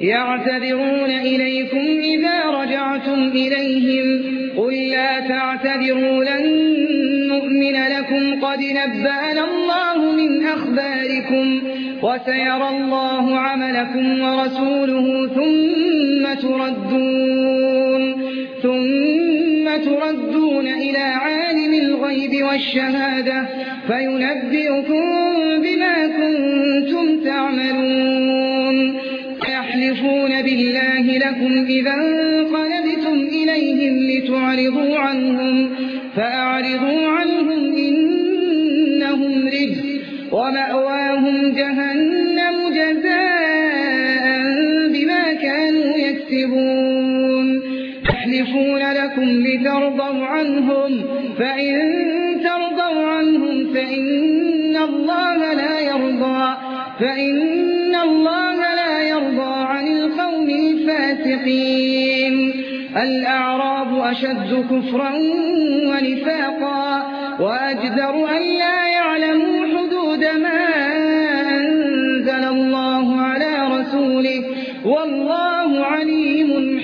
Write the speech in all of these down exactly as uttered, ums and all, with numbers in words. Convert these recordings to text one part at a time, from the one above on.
يعتذرون إليكم إذا رجعتم إليهم قل لا تعتذروا لن نؤمن لكم قد نبأنا الله من أخباركم وسيرى الله عملكم ورسوله ثم تردون ثم تردون إلى عالم الغيب والشهادة فينبئكم بما كنتم تعملون. يحلفون بالله لكم إذا انقلبتم إليهم لتعرضوا عنهم فأعرضوا عنهم إنهم رجس ومأواهم جهنم جزاء بما كانوا يكسبون. يحلفون لكم لترضوا عنهم فإن ترضوا عنهم فإن الله لا يرضى فإن الله لا يرضى عن القوم الفاسقين. الأعراب أشد كفرا ونفاقا وأجدر أن لا يعلموا حدود ما أنزل الله على رسوله والله عليم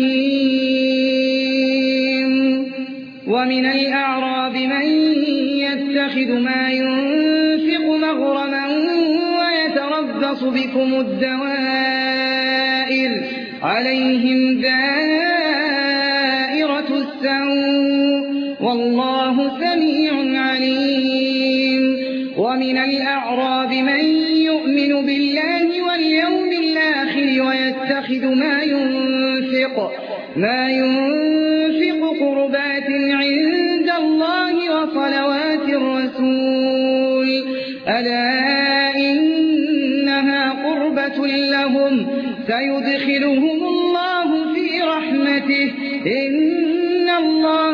حكيم. ومن الأعراب من يتخذ ما ينفق مغرما ويتربص بكم الدوائر عليهم دائرة السوء والله سميع عليم. ومن الأعراب من يؤمن بالله واليوم الآخر ويتخذ ما ينفق ما ينفق قربات عند الله وصلوات الرسول ألا إنها قربة لهم سيدخلهم الله في رحمته إن الله